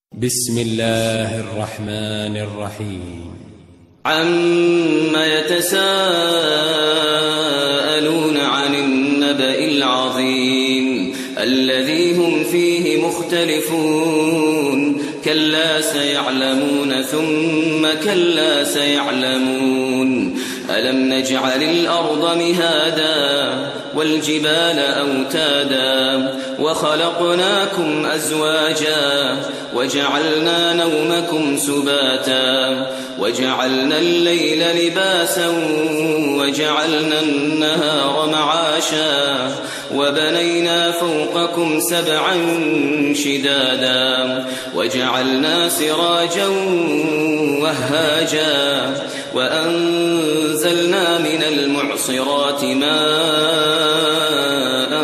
بسم الله الرحمن الرحيم. عم يتساءلون عن النبأ العظيم الذي هم فيه مختلفون كلا سيعلمون ثم كلا سيعلمون ألم نجعل الأرض مهادا والجبال أوتادا وخلقناكم أزواجا وجعلنا نومكم سباتا وجعلنا الليل لباسا وجعلنا النهار معاشا وبنينا فوقكم سبعا شدادا وجعلنا سراجا وهاجا وأنزلنا من المعصرات ماء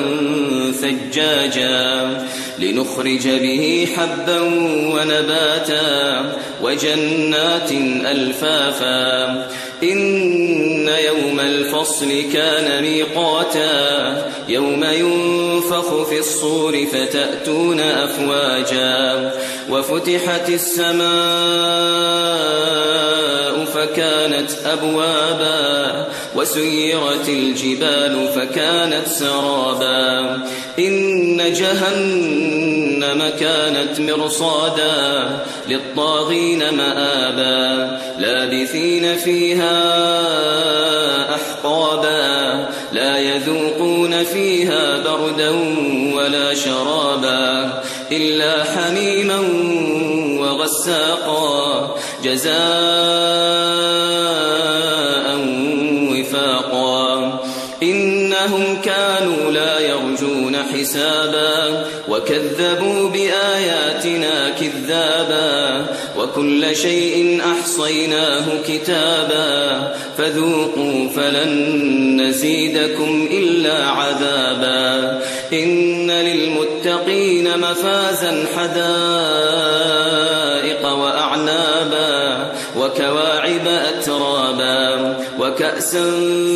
ثجاجا لنخرج به حبا ونباتا وجنات ألفافا إن يوم الفصل كان ميقاتا يوم ينفخ في الصور فتأتون أفواجا وفتحت السماء فكانت أبوابا وسيرت الجبال فكانت سرابا إن جهنم كانت مرصادا للطاغين مآبا لابثين فيها أحقابا لا يذوقون فيها بردا ولا شرابا إلا حميما وغساقا جزاء وفاقا إنهم كانوا لا يرجون حسابا وكذبوا بآياتنا كذابا وكل شيء أحصيناه كتابا فذوقوا فلن نزيدكم إلا عذابا إن للمتقين مفازا حدائق وأعنابا وكواعب أترابا وكأسا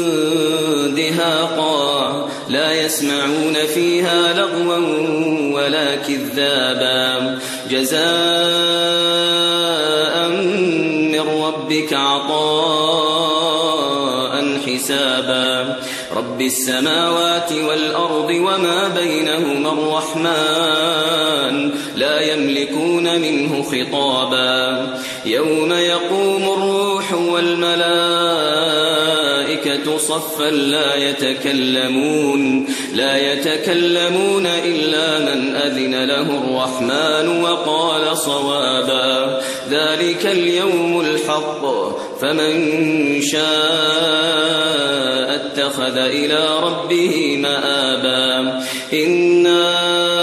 دهاقا لا يسمعون فيها لغوا ولا كذابا جزاء من ربك عطاء حسابا رب السماوات والأرض وما بينهما الرحمن لا يملكون منه خطابا يوم يقوم الروح والملائكة صفا لا يتكلمون إلا من أذن له الرحمن وقال صوابا ذلك اليوم الحق فمن شاء اتخذ إلى ربه مآبا إنا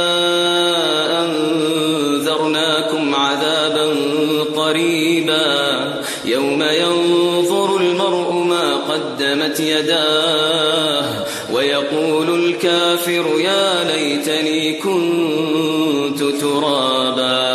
أنذرناكم عذابا قريبا يوم ينظر المرء ما قدمت يداه ويقول الكافر يا ليتني كنت ترابا.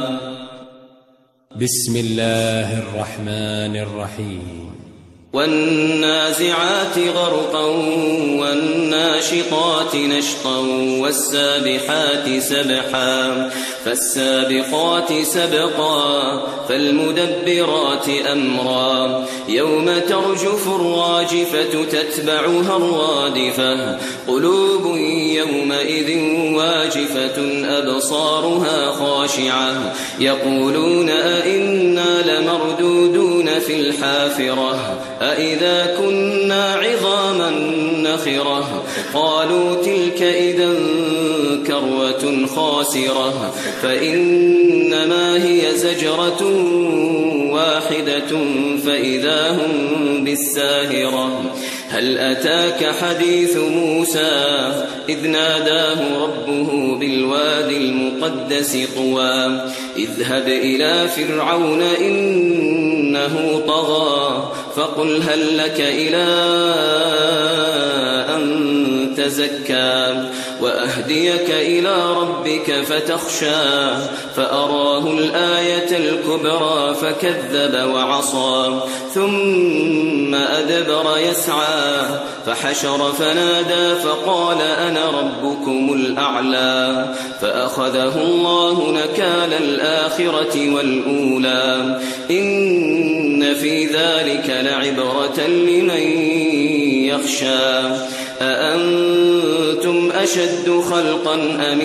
بسم الله الرحمن الرحيم. والنازعات غرقا والناشطات نشطا والسابحات سبحا فالسابقات سبقا فالمدبرات أمرا يوم ترجف الراجفة تتبعها الرادفة قلوب يومئذ واجفة أبصارها خاشعة يقولون أئنا لمردودون في الحافرة أئذا كنا عظاما نخرة قالوا تلك إذا كروة خاسرة فإنما هي زجرة واحدة فإذا هم بالساهرة هل أتاك حديث موسى إذ ناداه ربه بالوادي المقدس طوى اذهب إلى فرعون إنه طغى فقل هل لك إلى أن تزكى وأهديك إلى ربك فتخشى فأراه الآية الكبرى فكذب وعصى ثم أدبر يسعى فحشر فنادى فقال أنا ربكم الأعلى فأخذه الله نكال الآخرة والأولى إن في ذلك لعبرة لمن يخشى أأنتم أشد خلقا أم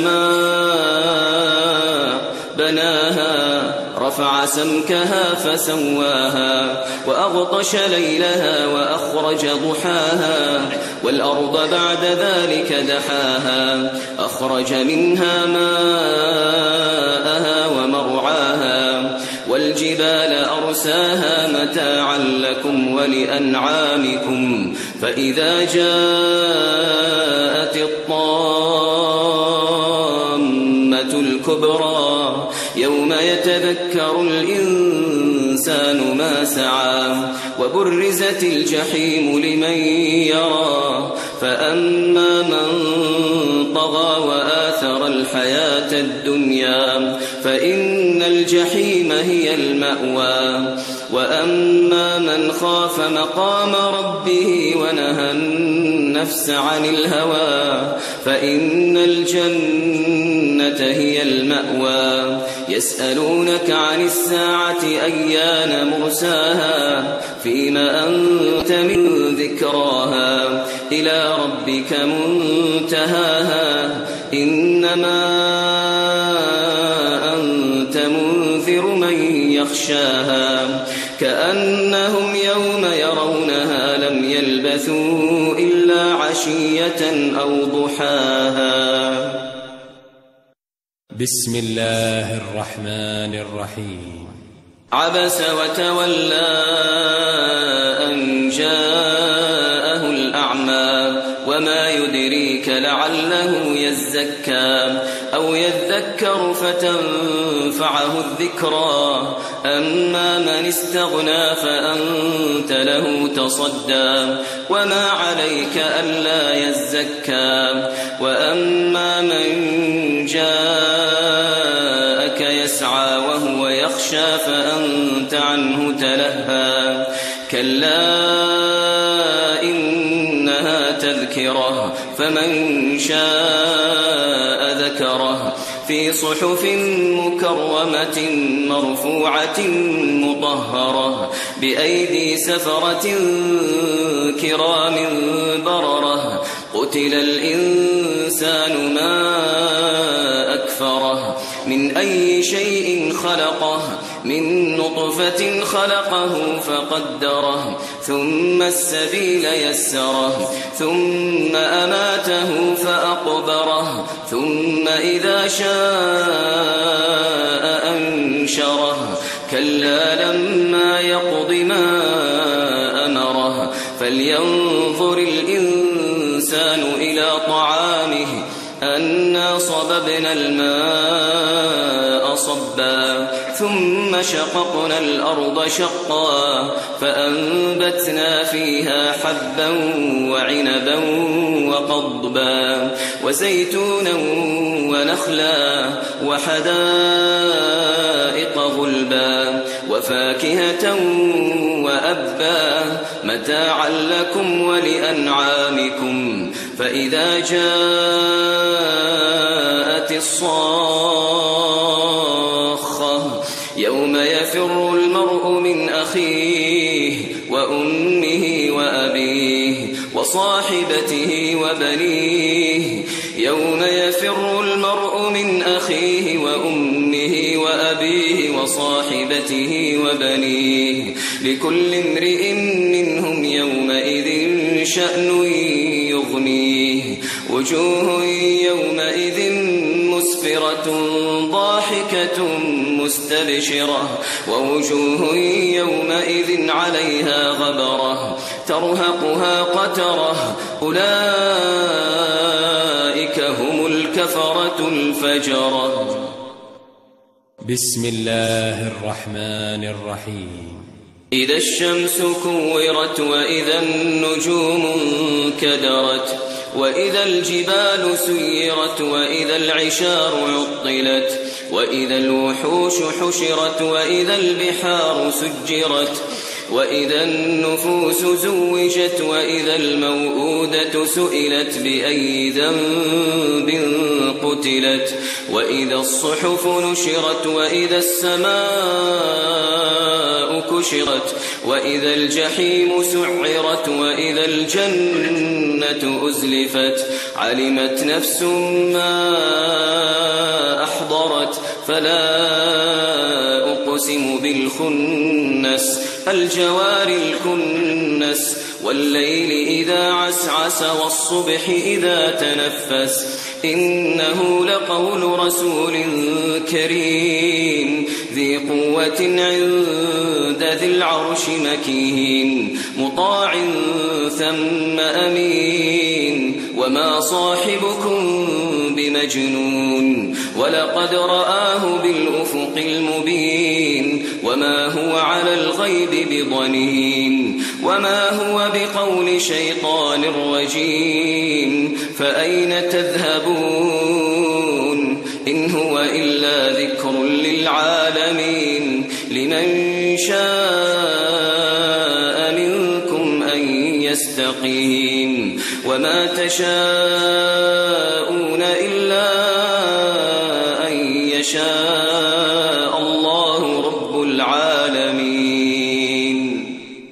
السماء بناها رفع سمكها فسواها وأغطش ليلها وأخرج ضحاها والأرض بعد ذلك دحاها أخرج منها ماءها ومرعاها والجبال أرساها متاعا لكم ولأنعامكم فإذا جاءت الطامة الكبرى يوم يتذكر الإنسان ما سعى وبرزت الجحيم لمن يرى فأما من طغى وآثر الحياة الدنيا فإن الجحيم هي المأوى وأما من خاف مقام ربه ونهى النفس عن الهوى فإن الجنة هي المأوى يسألونك عن الساعة أيان مرساها فيما أنت من ذكراها إلى ربك منتهاها إنما أنت منذر من يخشاها كأنهم يوم يرونها لم يلبثوا إلا عشية أو ضحاها. بسم الله الرحمن الرحيم. عبس وتولى أن جاءه الأعمى وما يدريك لعله يزكى أو يذكر فتنفعه الذكرى أما من استغنى فأنت له تصدى وما عليك ألا يزكى وأما من جاءك يسعى وهو يخشى فأنت عنه تلهى كلا إنها تذكرة فمن شاء ذكره في صحف مكرمة مرفوعة مطهرة بأيدي سفرة كرام بررة قتل الإنسان ما أكفره من أي شيء خلقه من نطفة خلقه فقدره ثم السبيل يسره ثم أماته فأقبره ثم إذا شاء أنشره كلا لما يقض ما أمره فلينظر الإنسان إلى طعامه أنا صببنا الماء صبا ثم شققنا الأرض شقا فأنبتنا فيها حبا وعنبا وقضبا وزيتونا ونخلا وحدائق غلبا وفاكهة وأبا متاعا لكم ولأنعامكم فإذا جاءت الصاخة يوم يفر المرء من أخيه وأمه وأبيه وصاحبته وبنيه يوم يفر المرء من أخيه وأمه وأبيه وصاحبته وبنيه لكل امرئ منهم يومئذ شأن يغنيه وجوه يومئذ مسفرة ضاحكة مستبشرة ووجوه يومئذ عليها غبرة ترهقها قترة أولئك هم الكفرة الفجرة. بسم الله الرحمن الرحيم. إذا الشمس كورت وإذا النجوم انكدرت وإذا الجبال سيرت وإذا العشار عطلت وإذا الوحوش حشرت وإذا البحار سجرت وإذا النفوس زوجت وإذا الموءودة سئلت بأي ذنب قتلت وإذا الصحف نشرت وإذا السماء كشرت وإذا الجحيم سعرت وإذا الجنة أزلفت علمت نفس ما أحضرت فلا أقسم بالخنس الجوار الكنس والليل إذا عسعس والصبح إذا تنفس إنه لقول رسول كريم ذي قوة عند ذي العرش مكين مطاع ثم أمين وما صاحبكم بمجنون ولقد رآه بالأفق المبين وما هو على الغيب بضنين وما هو بقول شيطان رجيم فأين تذهبون إن هو إلا ذكر للعالمين لمن شاء منكم أن يستقيم وما تشاءون إلا أن يشاء الله رب العالمين.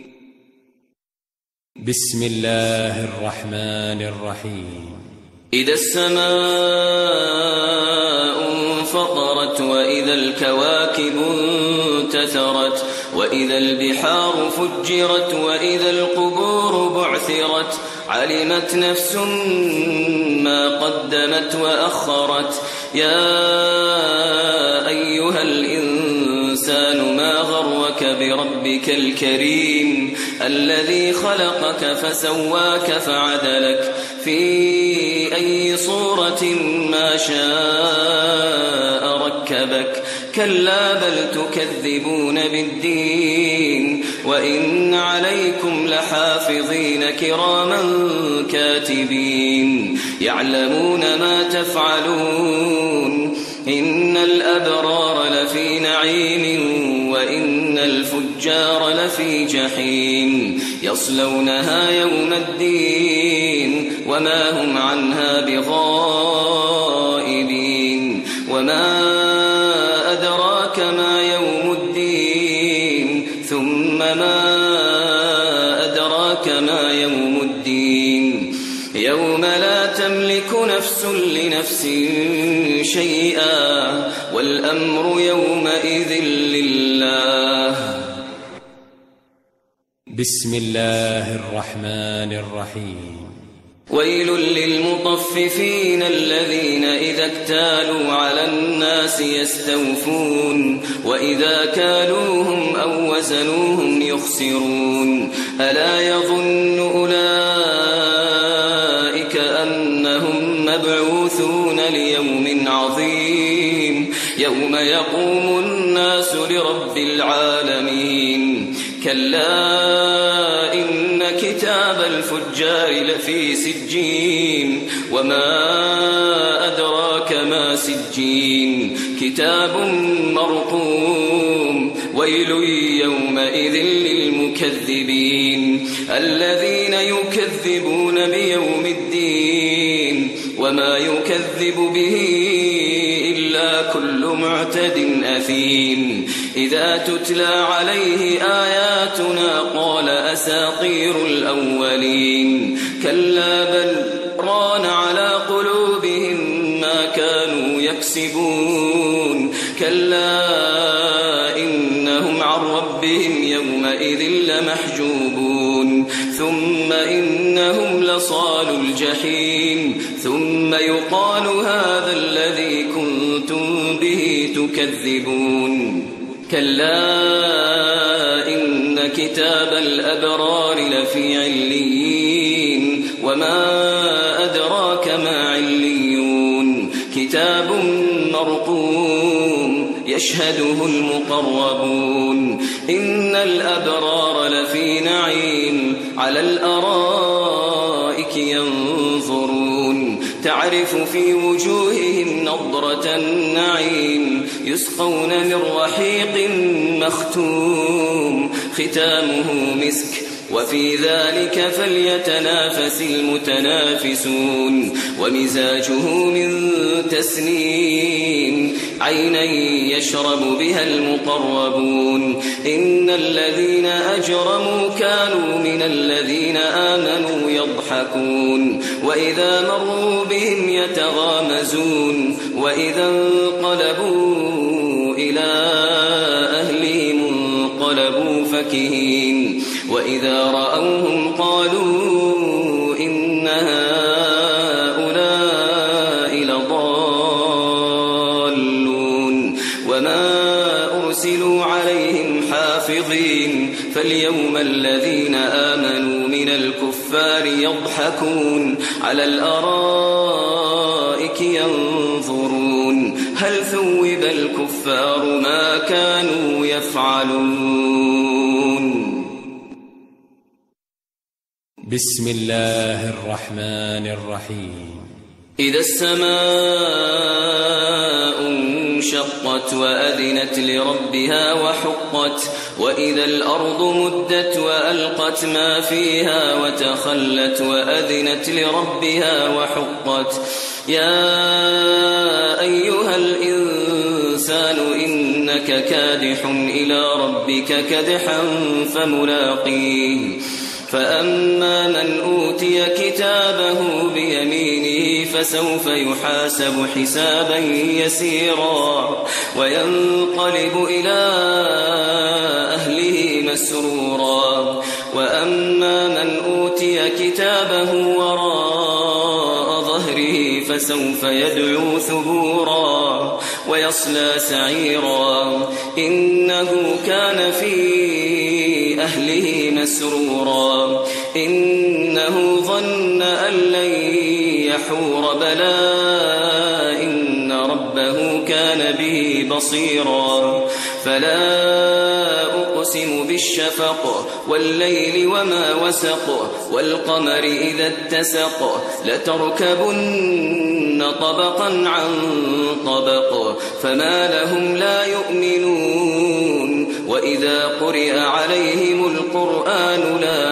بسم الله الرحمن الرحيم. إذا السماء انفطرت وإذا الكواكب انتثرت وإذا البحار فجرت وإذا القبور بعثرت علمت نفس ما قدمت وأخرت يا أيها الإنسان ما غرك بربك الكريم الذي خلقك فسواك فعدلك في أي صورة ما شاء ركبك كلا بل تكذبون بالدين وإن عليكم لحافظين كراما كاتبين يعلمون ما تفعلون إن الأبرار لفي نعيم وإن الفجار لفي جحيم يصلونها يوم الدين وما هم عنها بغائبين وما أدراك ما يوم الدين ثم ما أدراك ما يوم الدين يوم لا تملك نفس لنفس شيئا والأمر يومئذ لله. بسم الله الرحمن الرحيم. ويل للمطففين الذين إذا اكتالوا على الناس يستوفون وإذا كالوهم أو وزنوهم يخسرون ألا يظن أولئك أنهم مبعوثون ليوم عظيم يوم يقوم الناس لرب العالمين كلا إن كتاب الفجار لفي سجين وما أدراك ما سجين كتاب مرقوم ويل يومئذ للمكذبين الذين يكذبون بيوم الدين وما يكذب به إلا كل معتد أثيم إذا تتلى عليه آياتنا قال أساطير الأولين كلا بل ران على قلوبهم ما كانوا يكسبون كلا إنهم عن ربهم يومئذ لمحجوبون ثم إنهم لصال الجحيم ثم يقال هذا الذي كنتم به تكذبون كلا إن كتاب الأبرار لفي عليين وما أدراك ما عليون كتاب مرقوم يشهده المقربون إن الأبرار لفي نعيم على الأرائك ينظرون ينظرون تعرف في وجوههم نضرة النعيم يسقون من رحيق مختوم ختامه مسك وفي ذلك فليتنافس المتنافسون ومزاجه من تسنيم عينا يشرب بها المقربون إن الذين أجرموا كانوا من الذين آمنوا يضحكون وإذا مروا بهم يتغامزون وإذا انقلبوا إلى أهلهم انقلبوا فكهين وإذا رأوهم قالوا إن هؤلاء لضالون وما أرسلوا عليهم حافظين فاليوم الذين آمنوا من الكفار يضحكون على الأرائك ينظرون هل ثوب الكفار ما كانوا يفعلون. بسم الله الرحمن الرحيم. إذا السماء انشقت وأذنت لربها وحقت وإذا الأرض مدت وألقت ما فيها وتخلت وأذنت لربها وحقت يا أيها الإنسان إنك كادح إلى ربك كدحا فملاقيه فأما من أوتي كتابه بيمينه فسوف يحاسب حسابا يسيرا وينقلب إلى أهله مسرورا وأما من أوتي كتابه وراء ظهره فسوف يدعو ثبورا ويصلى سعيرا إنه كان في أهله مسرورا إنه ظن أن لن يحور بلى إن ربه كان به بصيرا فلا أقسم بالشفق والليل وما وسق والقمر إذا اتسق لتركبن طبقا عن طبق فما لهم لا يؤمنون وإذا قرئ عليهم القرآن لا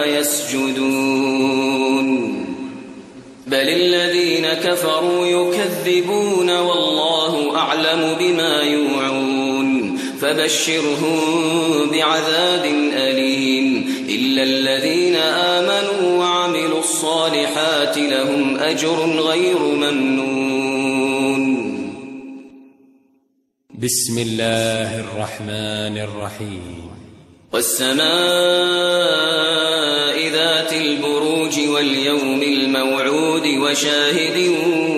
يسجدون بل الذين كفروا يكذبون والله أعلم بما يوعون فبشرهم بعذاب أليم إلا الذين آمنوا وعملوا الصالحات لهم أجر غير ممنون. بسم الله الرحمن الرحيم. والسماء ذات البروج واليوم الموعود وشاهد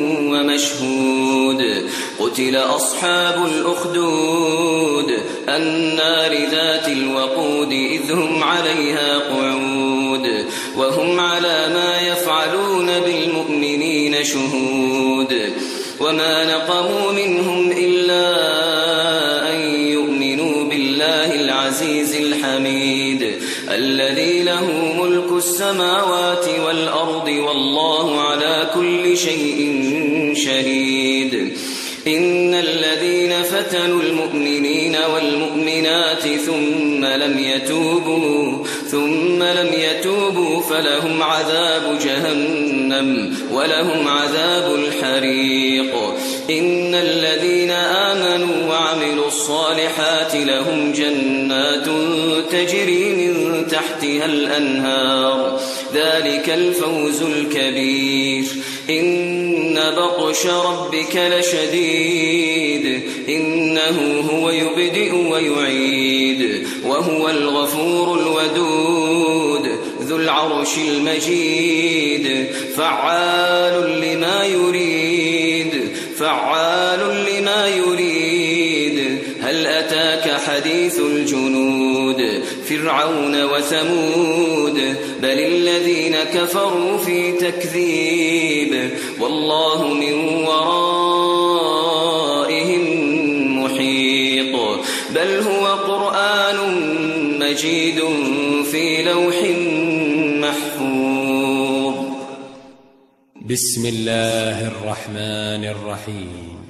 ومشهود قتل أصحاب الأخدود النار ذات الوقود إذ هم عليها قعود وهم على ما يفعلون بالمؤمنين شهود وما نقموا منهم إلا أن يؤمنوا بالله العزيز الحميد الذي له ملك السماوات والأرض والله على كل شيء شهيد. إن الذين فتنوا المؤمنين والمؤمنات ثم لم يتوبوا فلهم عذاب جهنم ولهم عذاب الحريق. إن الذين آمنوا وعملوا الصالحات لهم جنات تجري من تحتها الأنهار ذلك الفوز الكبير. إن بطش ربك لشديد إنه هو يبدئ ويعيد وهو الغفور الودود ذو العرش المجيد فعال لما يريد هل أتاك حديث الجنود فرعون وثمود بل الذين كفروا في تكذيب والله من ورائهم محيط بل هو قرآن مجيد في لوح محفوظ. بسم الله الرحمن الرحيم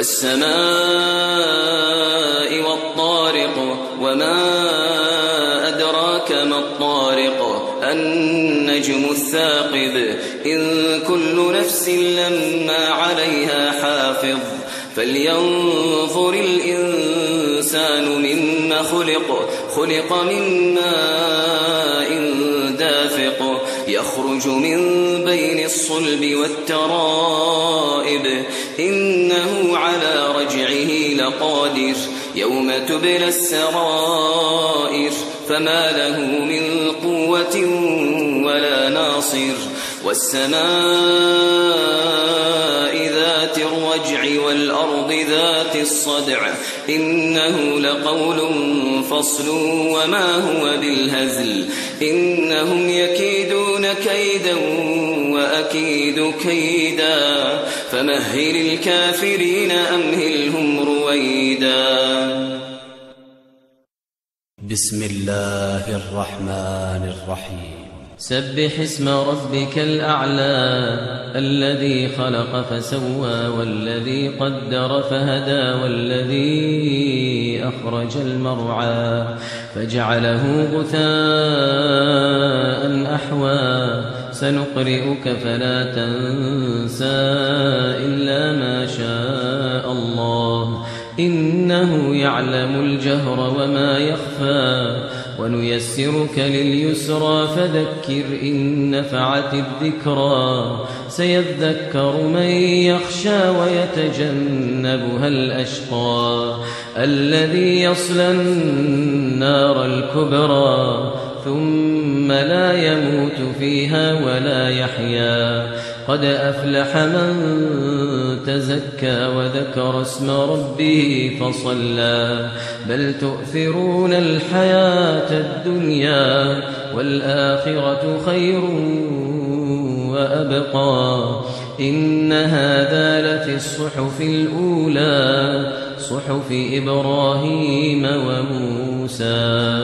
والسماء والطارق وما أدراك ما الطارق النجم الثاقب إن كل نفس لما عليها حافظ فلينظر الإنسان مما خلق من ماء دافق يخرج من بين الصلب والترائب إنه على رجعه لقادر يوم تبلى السرائر فما له من قوة ولا ناصر والسماء ذات الرجع والأرض ذات الصدع إنه لقول فصل وما هو بالهزل إنهم يكيدون كيدا وأكيد كيدا فمهل الكافرين أمهلهم رويدا بسم الله الرحمن الرحيم سبح اسم ربك الأعلى الذي خلق فسوى والذي قدر فهدى والذي أخرج المرعى فجعله غثاء أحوى سنقرئك فلا تنسى إلا ما شاء الله إنه يعلم الجهر وما يخفى ونيسرك لليسرى فذكر إن نفعت الذكرى سيذكر من يخشى ويتجنبها الأشقى الذي يصلى النار الكبرى ثم لا يموت فيها ولا يحيا قد أفلح من تزكى وذكر اسم ربه فصلى بل تؤثرون الحياة الدنيا والآخرة خير وأبقى إن هذا لفي الصحف الأولى صحف إبراهيم وموسى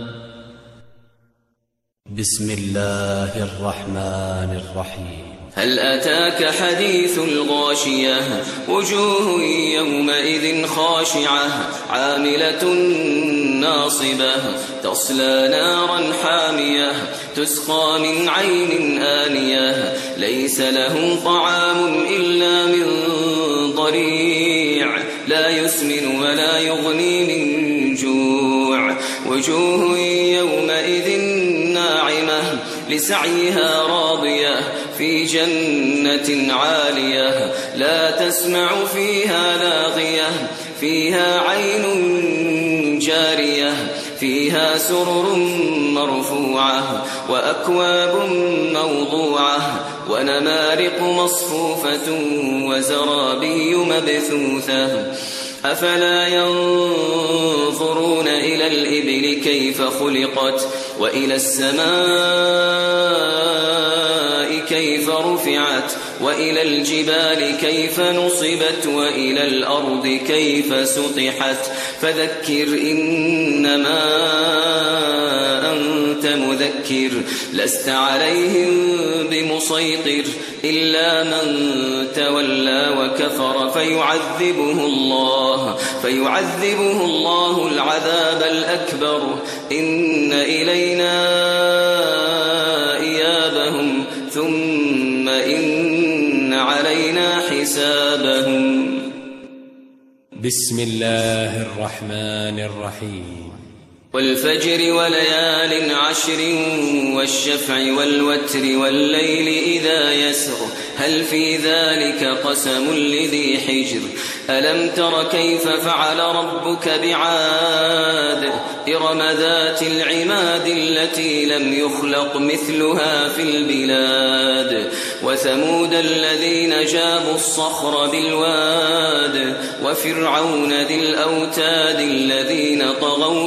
بسم الله الرحمن الرحيم هل أتاك حديث الغاشية وجوه يومئذ خاشعة عاملة ناصبة تصلى نارا حامية تسقى من عين آنية ليس لهم طعام إلا من ضريع لا يسمن ولا يغني من جوع وجوه يومئذ ناعمة لسعيها راضية في جنة عالية لا تسمع فيها لاغية فيها عين جارية فيها سرر مرفوعة وأكواب موضوعة ونمارق مصفوفة وزرابي مبثوثة أفلا ينظرون إلى الإبل كيف خلقت وإلى السماء كيف رفعت وإلى الجبال كيف نصبت وإلى الأرض كيف سطحت فذكر إنما أنت مذكر لست عليهم بمسيطر إلا من تولى وكفر فيعذبه الله العذاب الأكبر إن إلينا إيابهم ثم إن علينا حسابهم بسم الله الرحمن الرحيم والفجر وليال عشر والشفع والوتر والليل إذا يسر هل في ذلك قسم لذي حجر ألم تر كيف فعل ربك بعاد إرم ذات العماد التي لم يخلق مثلها في البلاد وثمود الذين جابوا الصخر بالواد وفرعون ذي الأوتاد الذين طغوا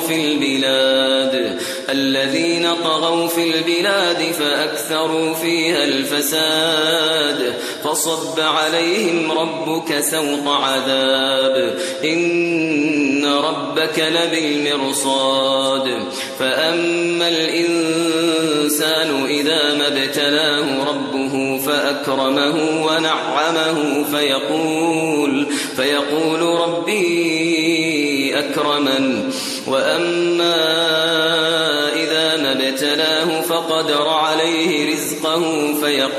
في البلاد فأكثروا فيها الفساد فصب عليهم ربك سوط عذاب إن ربك لبالمرصاد فأما الإنسان إذا ما ابتلاه ربه فأكرمه ونعمه فيقول ربي أكرمن وأما إذا ما ابتلاه فقدر عليه رزقه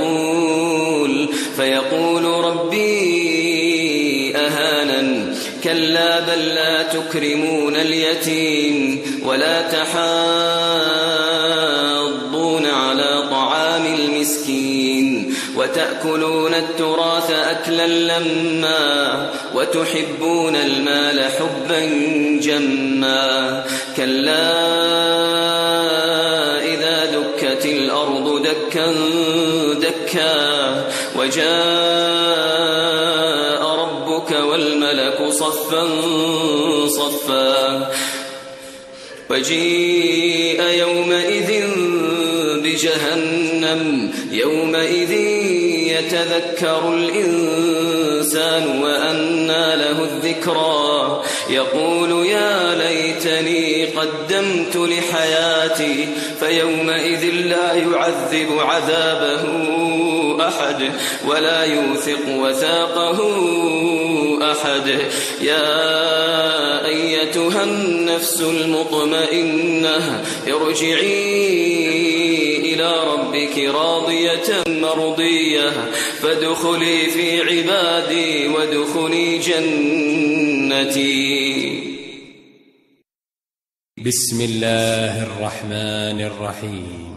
فيقول ربي أهانن كلا بل لا تكرمون اليتيم ولا تحاضون على طعام المسكين وتأكلون التراث أكلا لما وتحبون المال حبا جما كلا إذا دكت الأرض دكا دكا وجاء ربك والملك صفا صفا وجيء يومئذ بجهنم يومئذ يتذكر الإنسان وأنى له الذكرى يقول يا ليتني قدمت لحياتي فيومئذ لا يعذب عذابه أحد ولا يوثق وثاقه أحد يا أيتها النفس المطمئنة ارجعي إلى ربك راضية مرضية فادخلي في عبادي وادخلي جنتي. بسم الله الرحمن الرحيم.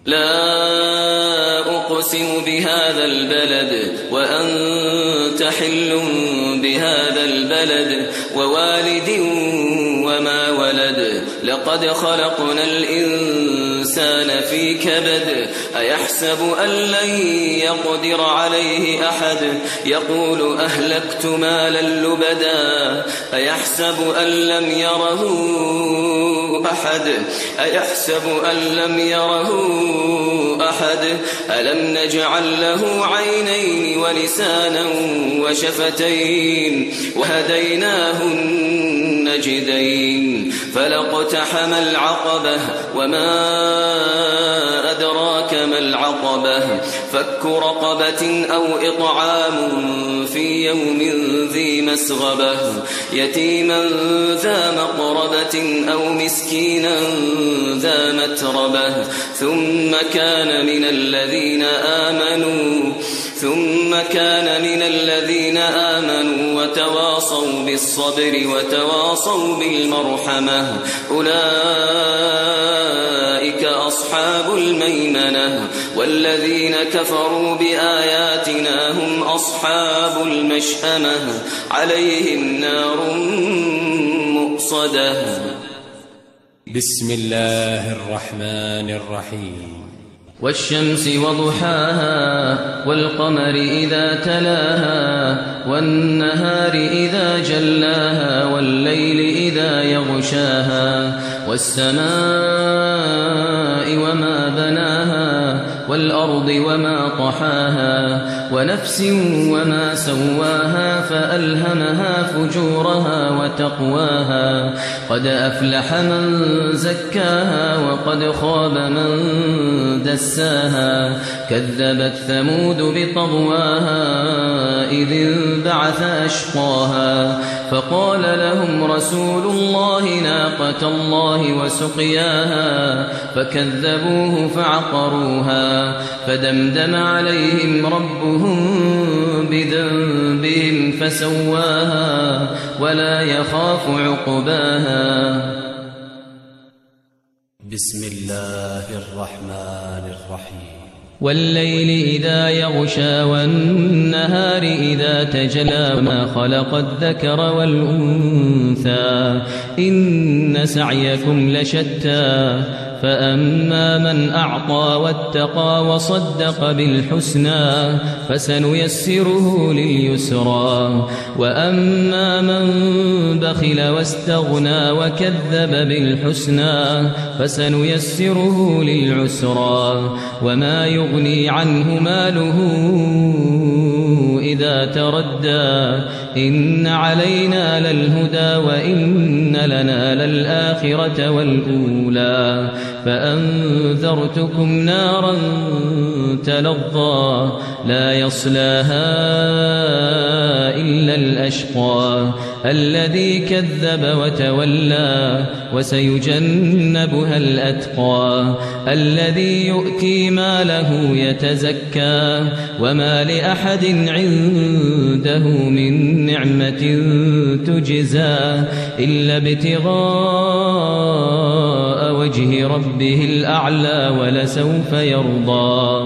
لا أقسم بهذا البلد وأنت حل بهذا البلد ووالد وما ولد لقد خلقنا الإنسان في كبد أيحسب أن لن يقدر عليه أحد يقول أهلكت مالا لبدا أيحسب أن لم يره أحد ألم نجعل له عينين ولسانا وشفتين وهديناه النجدين فلاقتحم العقبة وما أدراك ما العقبة فك رقبة أو إطعام في يوم ذي مسغبة يتيما ذا مقربة أو مسكينا ذا متربة ثم كان من الذين آمنوا وتواصوا بالصبر وتواصوا بالمرحمة أولئك أصحاب الميمنة والذين كفروا بآياتنا هم أصحاب المشأمة عليهم نار مؤصدة. بسم الله الرحمن الرحيم. والشمس وضحاها والقمر إذا تلاها والنهار إذا جلاها والليل إذا يغشاها والسماء وما بناها والأرض وما طحاها ونفس وما سواها فألهمها فجورها وتقواها قد أفلح من زكاها وقد خاب من دساها كذبت ثمود بطغواها إذ انبعث أشقاها فقال لهم رسول الله ناقة الله وسقياها فكذبوه فعقروها فدمدم عليهم ربهم بذنبهم فسواها ولا يخاف عقباها. بسم الله الرحمن الرحيم. والليل إذا يغشى والنهار إذا تجلى وما خلق الذكر والأنثى إن سعيكم لشتى فأما من أعطى واتقى وصدق بالحسنى فسنيسره لليسرى وأما من بخل واستغنى وكذب بالحسنى فسنيسره للعسرى وما يغني عنه ماله إذا تردى إن علينا للهدى وإن لنا للآخرة والأولى فأنذرتكم نارا تلظى لا يصلاها إلا الأشقى الذي كذب وتولى وسيجنبها الأتقى الذي يؤتي ماله يتزكى وما لأحد عنده من نعمة تجزى إلا ابتغاء وجه ربه الأعلى ولسوف يرضى.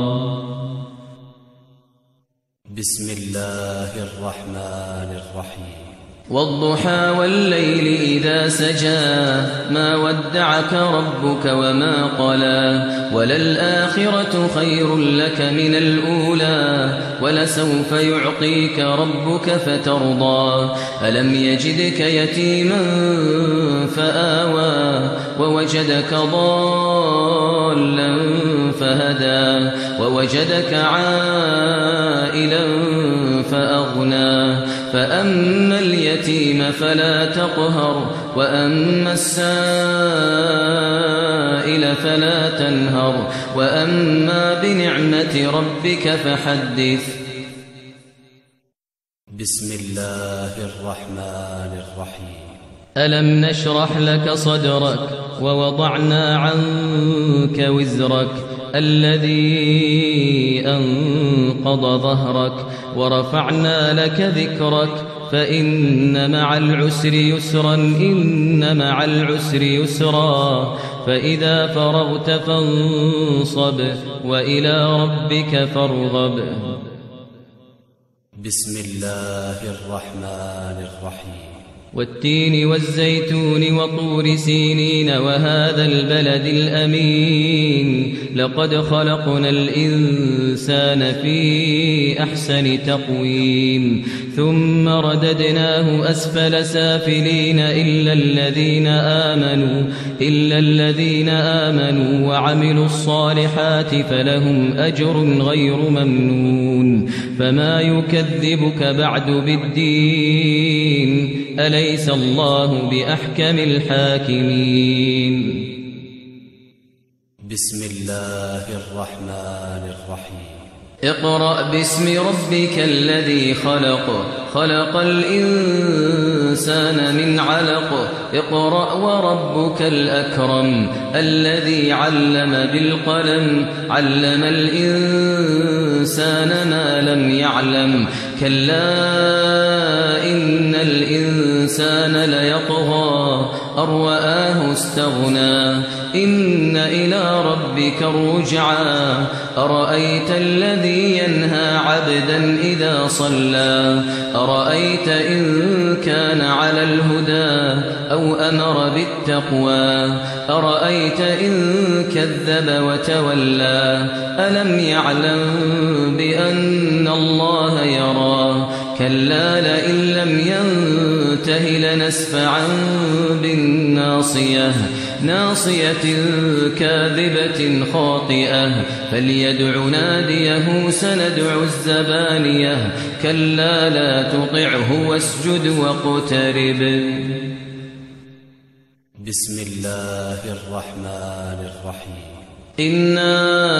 بسم الله الرحمن الرحيم. والضحى والليل إذا سجى ما ودعك ربك وما قلى وللآخرة خير لك من الأولى ولسوف يعطيك ربك فترضى ألم يجدك يتيما فآوى ووجدك ضالا فهدى ووجدك عائلا فأغنى فأما اليتيم فلا تقهر وأما السائل فلا تنهر وأما بنعمة ربك فحدث. بسم الله الرحمن الرحيم. ألم نشرح لك صدرك ووضعنا عنك وزرك الذي أنقض ظهرك ورفعنا لك ذكرك فإن مع العسر يسرا إن مع العسر يسرا فإذا فرغت فانصب وإلى ربك فارغب. بسم الله الرحمن الرحيم. والتين والزيتون وطور سينين وهذا البلد الأمين لقد خلقنا الإنسان في أحسن تقويم ثم رددناه أسفل سافلين إلا الذين آمنوا وعملوا الصالحات فلهم أجر غير ممنون فما يكذبك بعد بالدين أليس الله بأحكم الحاكمين. بسم الله الرحمن الرحيم. اقرأ باسم ربك الذي خلق خلق الإنسان من علق اقرأ وربك الأكرم الذي علم بالقلم علم الإنسان ما لم يعلم كلا إن الإنسان ليطغى أن رآه استغنى إن إلى ربك الرجعى أرأيت الذي ينهى عبدا إذا صلى أرأيت إن كان على الهدى أو أمر بالتقوى أرأيت إن كذب وتولى ألم يعلم بأن الله يرى كلا لئن لم ينته لنسفعا بالناصية ناصية كاذبة خاطئة فليدع ناديه سندع الزبانية كلا لا تطعه واسجد واقترب. بسم الله الرحمن الرحيم. إنا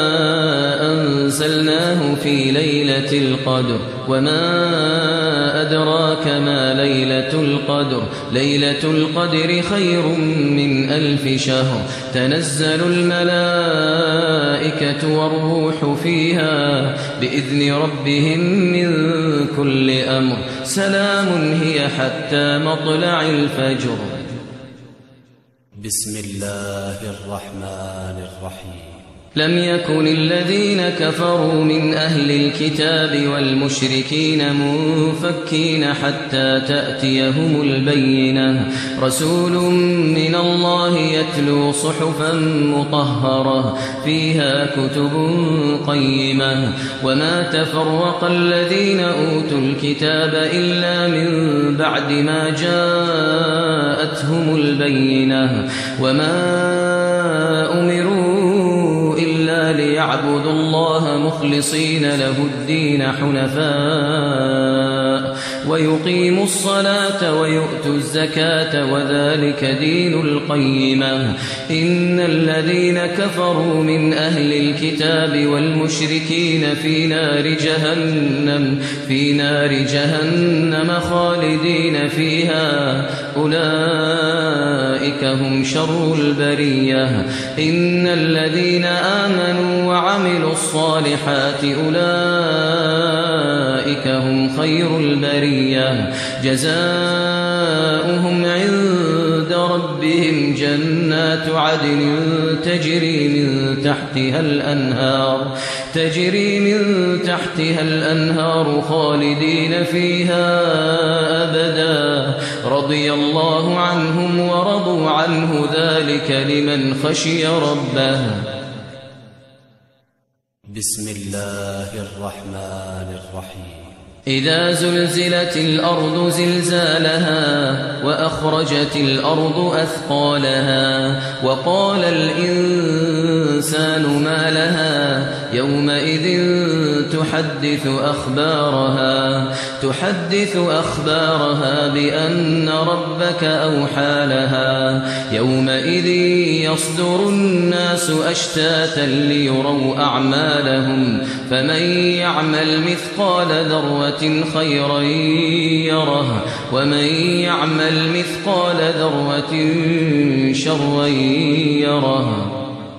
أنزلناه في ليلة القدر وما أدراك ما ليلة القدر ليلة القدر خير من 1000 شهر تنزل الملائكة والروح فيها بإذن ربهم من كل أمر سلام هي حتى مطلع الفجر. بسم الله الرحمن الرحيم. لم يكن الذين كفروا من أهل الكتاب والمشركين منفكين حتى تأتيهم البينة رسول من الله يتلو صحفا مطهرة فيها كتب قيمة وما تفرق الذين أوتوا الكتاب إلا من بعد ما جاءتهم البينة وما أمروا إلا ليعبدوا الله مخلصين له الدين حنفاء ويقيموا الصلاة ويؤتوا الزكاة وذلك دين القيمة إن الذين كفروا من أهل الكتاب والمشركين في نار جهنم خالدين فيها أولئك هم شر البرية إن الذين آمنوا وعملوا الصالحات أولئك هم خير البرية جزاؤهم عند ربهم جنات عدن تجري من تحتها الأنهار خالدين فيها أبدا رضي الله عنهم ورضوا عنه ذلك لمن خشي ربه. بسم الله الرحمن الرحيم إذا زلزلت الأرض زلزالها وأخرجت الأرض أثقالها وقال الإنسان ما لها يومئذ تحدث أخبارها بأن ربك أوحى لها يومئذ يصدر الناس أشتاتا ليروا أعمالهم فمن يعمل مثقال ذرة خيرا يره ومن يعمل مثقال ذرة شرا يره.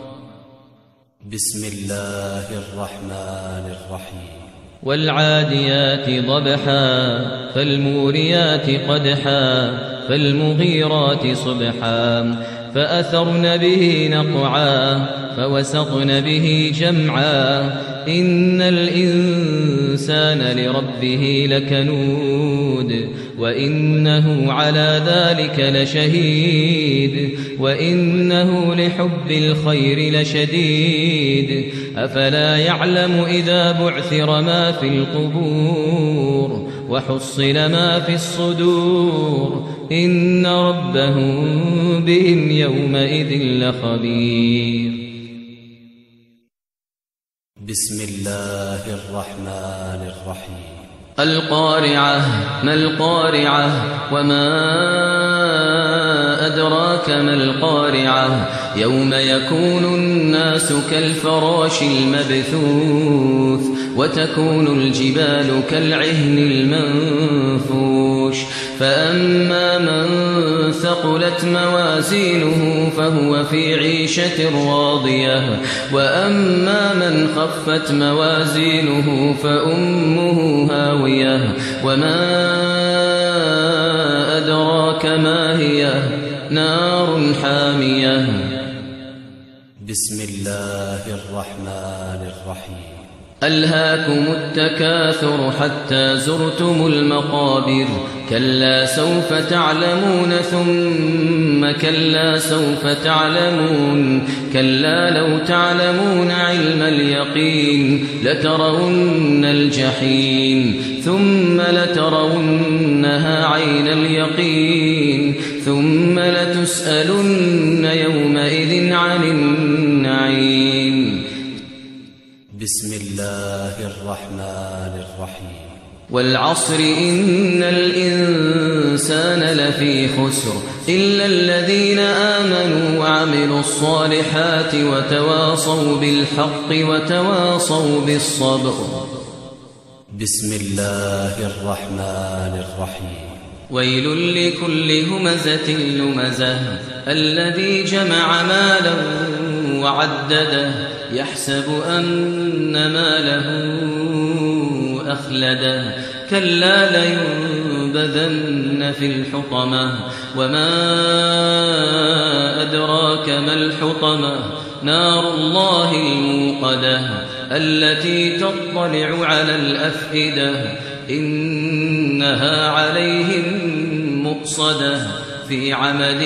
بسم الله الرحمن الرحيم والعاديات ضبحا فالموريات قدحا فالمغيرات صبحا فأثرن به نقعا فوسطن به جمعا إن الإنسان لربه لكنود وإنه على ذلك لشهيد وإنه لحب الخير لشديد أفلا يعلم إذا بعثر ما في القبور وحصل ما في الصدور إن ربهم بهم يومئذ لخبير. بسم الله الرحمن الرحيم القارعة ما القارعة وما أدراك ما القارعة يوم يكون الناس كالفراش المبثوث وتكون الجبال كالعهن المنفوش فأما من ثقلت موازينه فهو في عيشة راضية وأما من خفت موازينه فأمه هاوية وما أدراك ما هي نار حامية. بسم الله الرحمن الرحيم ألهاكم التكاثر حتى زرتم المقابر كلا سوف تعلمون ثم كلا سوف تعلمون كلا لو تعلمون علم اليقين لترون الجحيم ثم لترونها عين اليقين ثم لتسألن يومئذ عن النعيم. بسم الله الرحمن الرحيم والعصر إن الإنسان لفي خسر إلا الذين آمنوا وعملوا الصالحات وتواصوا بالحق وتواصوا بالصبر. بسم الله الرحمن الرحيم ويل لكل همزة لمزة الذي جمع مالا وعدده يحسب أن ماله أخلده كلا لينبذن في الحطمة وما أدراك ما الحطمة نار الله الموقدة التي تطلع على الأفئدة إنها عليهم مؤصدة في عمد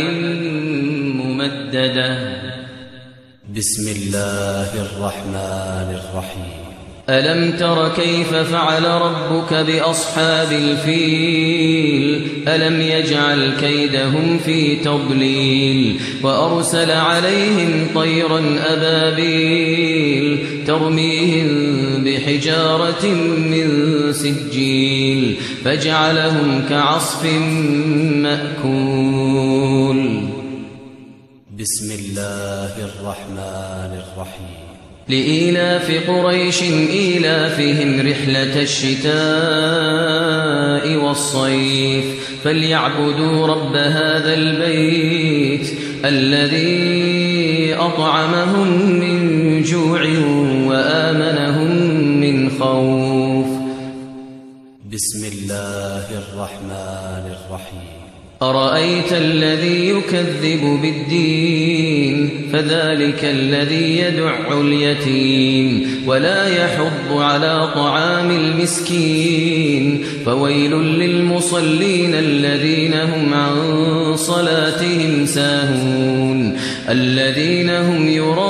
ممددة. بسم الله الرحمن الرحيم ألم تر كيف فعل ربك بأصحاب الفيل ألم يجعل كيدهم في تضليل وأرسل عليهم طيرا أبابيل ترميهم بحجارة من سجيل فجعلهم كعصف مأكول. بسم الله الرحمن الرحيم. لإيلاف قريش إيلافهم رحلة الشتاء والصيف فليعبدوا رب هذا البيت الذي أطعمهم من جوع وآمنهم من خوف. بسم الله الرحمن الرحيم. أرأيت الذي يكذب بالدين فذلك الذي يدع اليتيم ولا يحض على طعام المسكين فويل للمصلين الذين هم عن صلاتهم ساهون الذين هم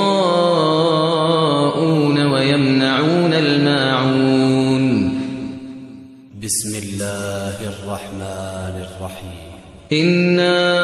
يراءون ويمنعون الماعون. بسم الله الرحمن الرحيم. إنا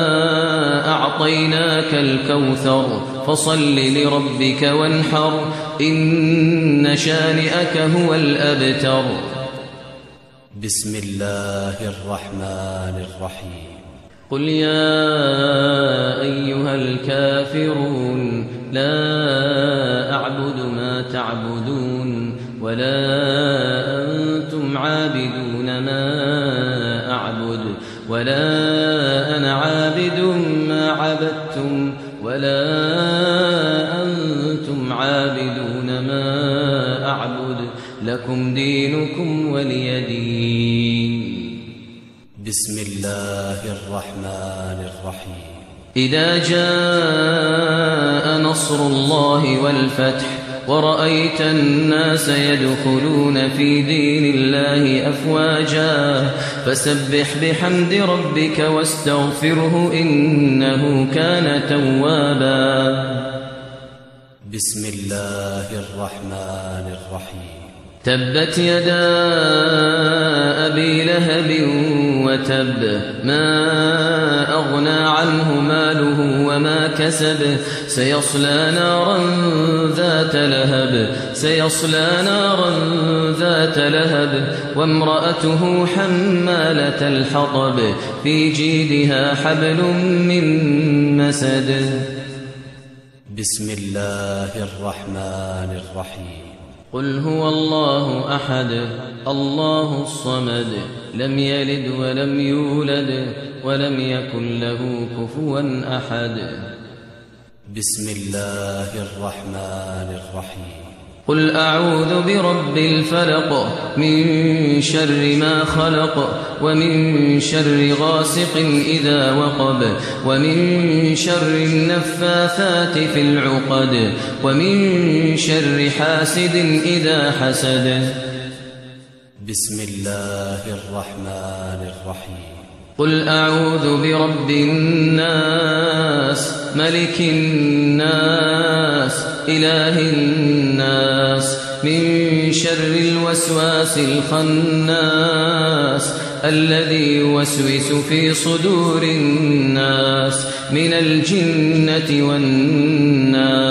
أعطيناك الكوثر فصل لربك وانحر إن شانئك هو الأبتر. بسم الله الرحمن الرحيم. قل يا أيها الكافرون لا أعبد ما تعبدون ولا أنتم عابدون ما أعبد ولا أنا عابد ما عبدتم ولا أنتم عابدون ما أعبد لكم دينكم ولي دين. بسم الله الرحمن الرحيم. إذا جاء نصر الله والفتح ورأيت الناس يدخلون في دين الله أفواجا فسبح بحمد ربك واستغفره إنه كان توابا. بسم الله الرحمن الرحيم. تبت يدا أبي لهب وتب ما أغنى عنه ماله وما كسب سيصلى نارا ذات لهب وامرأته حمالة الحطب في جيدها حبل من مسد. بسم الله الرحمن الرحيم. قل هو الله أحد الله الصمد لم يلد ولم يولد ولم يكن له كفوا أحد. بسم الله الرحمن الرحيم. قل أعوذ برب الفلق من شر ما خلق ومن شر غاسق إذا وقب ومن شر النفاثات في العقد ومن شر حاسد إذا حسد. بسم الله الرحمن الرحيم. قل أعوذ برب الناس ملك الناس إله الناس من شر الوسواس الخناس الذي يوسوس في صدور الناس من الجنة والناس.